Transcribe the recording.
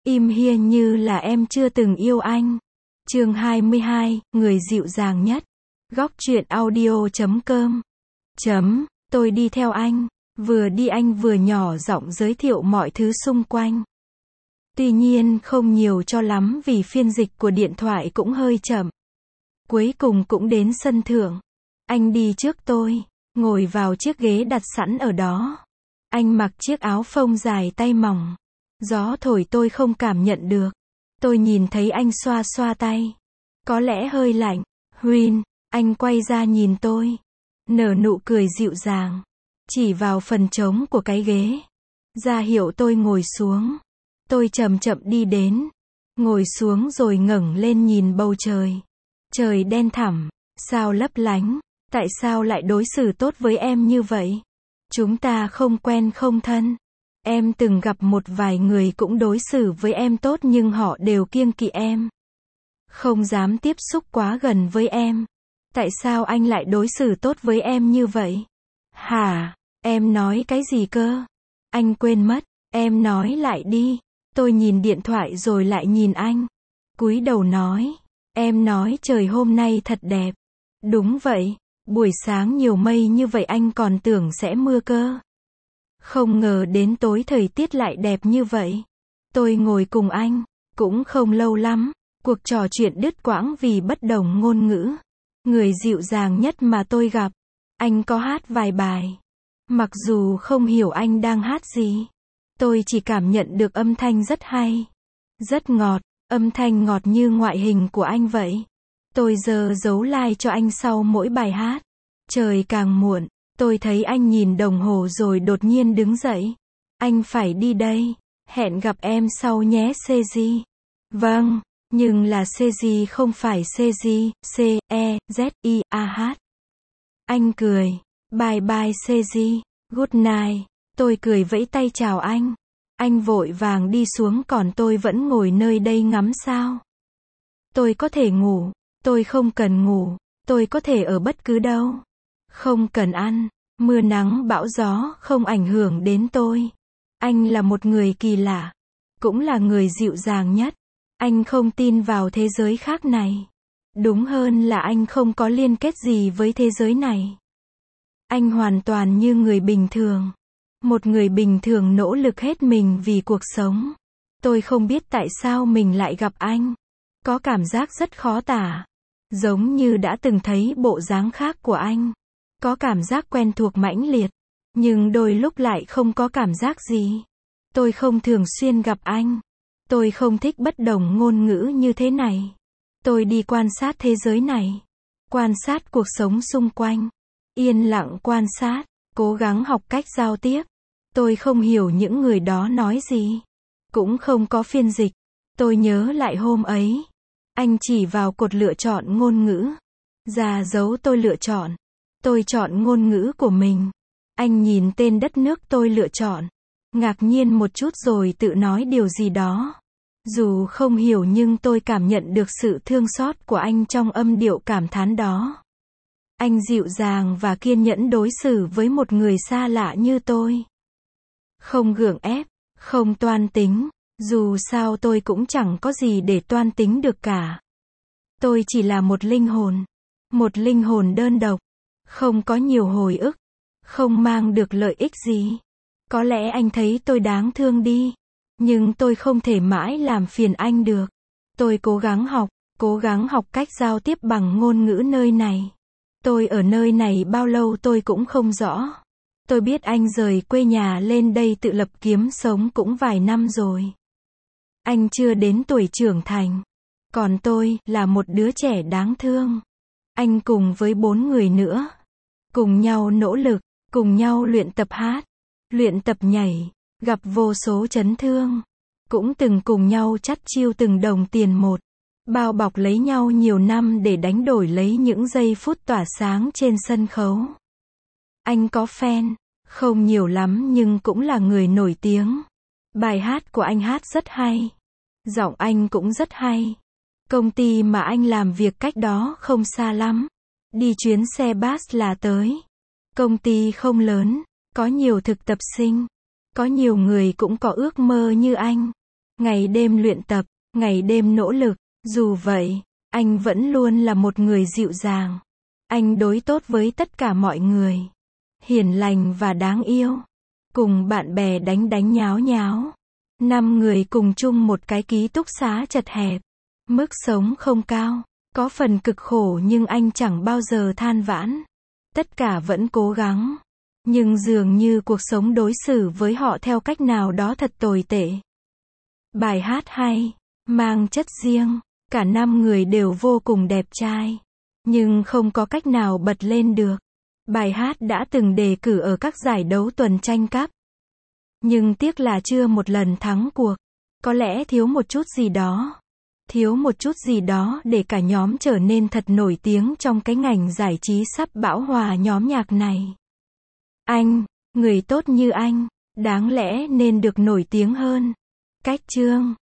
Im hiên như là em chưa từng yêu anh. Chương 22, người dịu dàng nhất. Góc truyện audio.com. Tôi đi theo anh. Vừa đi anh vừa nhỏ giọng giới thiệu mọi thứ xung quanh. Tuy nhiên không nhiều cho lắm vì phiên dịch của điện thoại cũng hơi chậm. Cuối cùng cũng đến sân thượng. Anh đi trước tôi, ngồi vào chiếc ghế đặt sẵn ở đó. Anh mặc chiếc áo phông dài tay mỏng. Gió thổi tôi không cảm nhận được. Tôi nhìn thấy anh xoa xoa tay. Có lẽ hơi lạnh. Huynh, anh quay ra nhìn tôi. Nở nụ cười dịu dàng. Chỉ vào phần trống của cái ghế. Ra hiệu tôi ngồi xuống. Tôi chậm chậm đi đến. Ngồi xuống rồi ngẩng lên nhìn bầu trời. Trời đen thẳm, sao lấp lánh. Tại sao lại đối xử tốt với em như vậy? Chúng ta không quen không thân. Em từng gặp một vài người cũng đối xử với em tốt nhưng họ đều kiêng kỵ em. Không dám tiếp xúc quá gần với em. Tại sao anh lại đối xử tốt với em như vậy? Hả? Em nói cái gì cơ? Anh quên mất. Em nói lại đi. Tôi nhìn điện thoại rồi lại nhìn anh. Cúi đầu nói. Em nói trời hôm nay thật đẹp. Đúng vậy. Buổi sáng nhiều mây như vậy anh còn tưởng sẽ mưa cơ. Không ngờ đến tối thời tiết lại đẹp như vậy. Tôi ngồi cùng anh. Cũng không lâu lắm. Cuộc trò chuyện đứt quãng vì bất đồng ngôn ngữ. Người dịu dàng nhất mà tôi gặp. Anh có hát vài bài. Mặc dù không hiểu anh đang hát gì. Tôi chỉ cảm nhận được âm thanh rất hay. Rất ngọt. Âm thanh ngọt như ngoại hình của anh vậy. Tôi giờ giấu like cho anh sau mỗi bài hát. Trời càng muộn. Tôi thấy anh nhìn đồng hồ rồi đột nhiên đứng dậy. Anh phải đi đây. Hẹn gặp em sau nhé Seji. Vâng. Nhưng là Seji không phải Seji. C-E-Z-I-A-H. Anh cười. Bye bye Seji. Good night. Tôi cười vẫy tay chào anh. Anh vội vàng đi xuống còn tôi vẫn ngồi nơi đây ngắm sao. Tôi có thể ngủ. Tôi không cần ngủ. Tôi có thể ở bất cứ đâu. Không cần ăn. Mưa nắng bão gió không ảnh hưởng đến tôi. Anh là một người kỳ lạ. Cũng là người dịu dàng nhất. Anh không tin vào thế giới khác này. Đúng hơn là anh không có liên kết gì với thế giới này. Anh hoàn toàn như người bình thường. Một người bình thường nỗ lực hết mình vì cuộc sống. Tôi không biết tại sao mình lại gặp anh. Có cảm giác rất khó tả. Giống như đã từng thấy bộ dáng khác của anh. Có cảm giác quen thuộc mãnh liệt. Nhưng đôi lúc lại không có cảm giác gì. Tôi không thường xuyên gặp anh. Tôi không thích bất đồng ngôn ngữ như thế này. Tôi đi quan sát thế giới này. Quan sát cuộc sống xung quanh. Yên lặng quan sát. Cố gắng học cách giao tiếp. Tôi không hiểu những người đó nói gì. Cũng không có phiên dịch. Tôi nhớ lại hôm ấy. Anh chỉ vào cột lựa chọn ngôn ngữ. Ra dấu tôi lựa chọn. Tôi chọn ngôn ngữ của mình. Anh nhìn tên đất nước tôi lựa chọn. Ngạc nhiên một chút rồi tự nói điều gì đó. Dù không hiểu nhưng tôi cảm nhận được sự thương xót của anh trong âm điệu cảm thán đó. Anh dịu dàng và kiên nhẫn đối xử với một người xa lạ như tôi. Không gượng ép, không toan tính. Dù sao tôi cũng chẳng có gì để toan tính được cả. Tôi chỉ là một linh hồn. Một linh hồn đơn độc. Không có nhiều hồi ức. Không mang được lợi ích gì. Có lẽ anh thấy tôi đáng thương đi. Nhưng tôi không thể mãi làm phiền anh được. Tôi cố gắng học cách giao tiếp bằng ngôn ngữ nơi này. Tôi ở nơi này bao lâu tôi cũng không rõ. Tôi biết anh rời quê nhà lên đây tự lập kiếm sống cũng vài năm rồi. Anh chưa đến tuổi trưởng thành. Còn tôi là một đứa trẻ đáng thương. Anh cùng với 4 người nữa. Cùng nhau nỗ lực, cùng nhau luyện tập hát, luyện tập nhảy, gặp vô số chấn thương. Cũng từng cùng nhau chắt chiu từng đồng tiền một. Bao bọc lấy nhau nhiều năm để đánh đổi lấy những giây phút tỏa sáng trên sân khấu. Anh có fan, không nhiều lắm nhưng cũng là người nổi tiếng. Bài hát của anh hát rất hay. Giọng anh cũng rất hay. Công ty mà anh làm việc cách đó không xa lắm. Đi chuyến xe bus là tới. Công ty không lớn, có nhiều thực tập sinh. Có nhiều người cũng có ước mơ như anh. ngày đêm luyện tập, ngày đêm nỗ lực. Dù vậy, anh vẫn luôn là một người dịu dàng. Anh đối tốt với tất cả mọi người. Hiền lành và đáng yêu. Cùng bạn bè đánh đánh nháo nháo. 5 người cùng chung một cái ký túc xá chật hẹp. Mức sống không cao, có phần cực khổ nhưng anh chẳng bao giờ than vãn. Tất cả vẫn cố gắng. Nhưng dường như cuộc sống đối xử với họ theo cách nào đó thật tồi tệ. Bài hát hay, mang chất riêng, cả 5 người đều vô cùng đẹp trai. Nhưng không có cách nào bật lên được. Bài hát đã từng đề cử ở các giải đấu tuần tranh cúp. Nhưng tiếc là chưa một lần thắng cuộc. Có lẽ thiếu một chút gì đó. Thiếu một chút gì đó để cả nhóm trở nên thật nổi tiếng trong cái ngành giải trí sắp bão hòa nhóm nhạc này. Anh, người tốt như anh, đáng lẽ nên được nổi tiếng hơn. Cách chương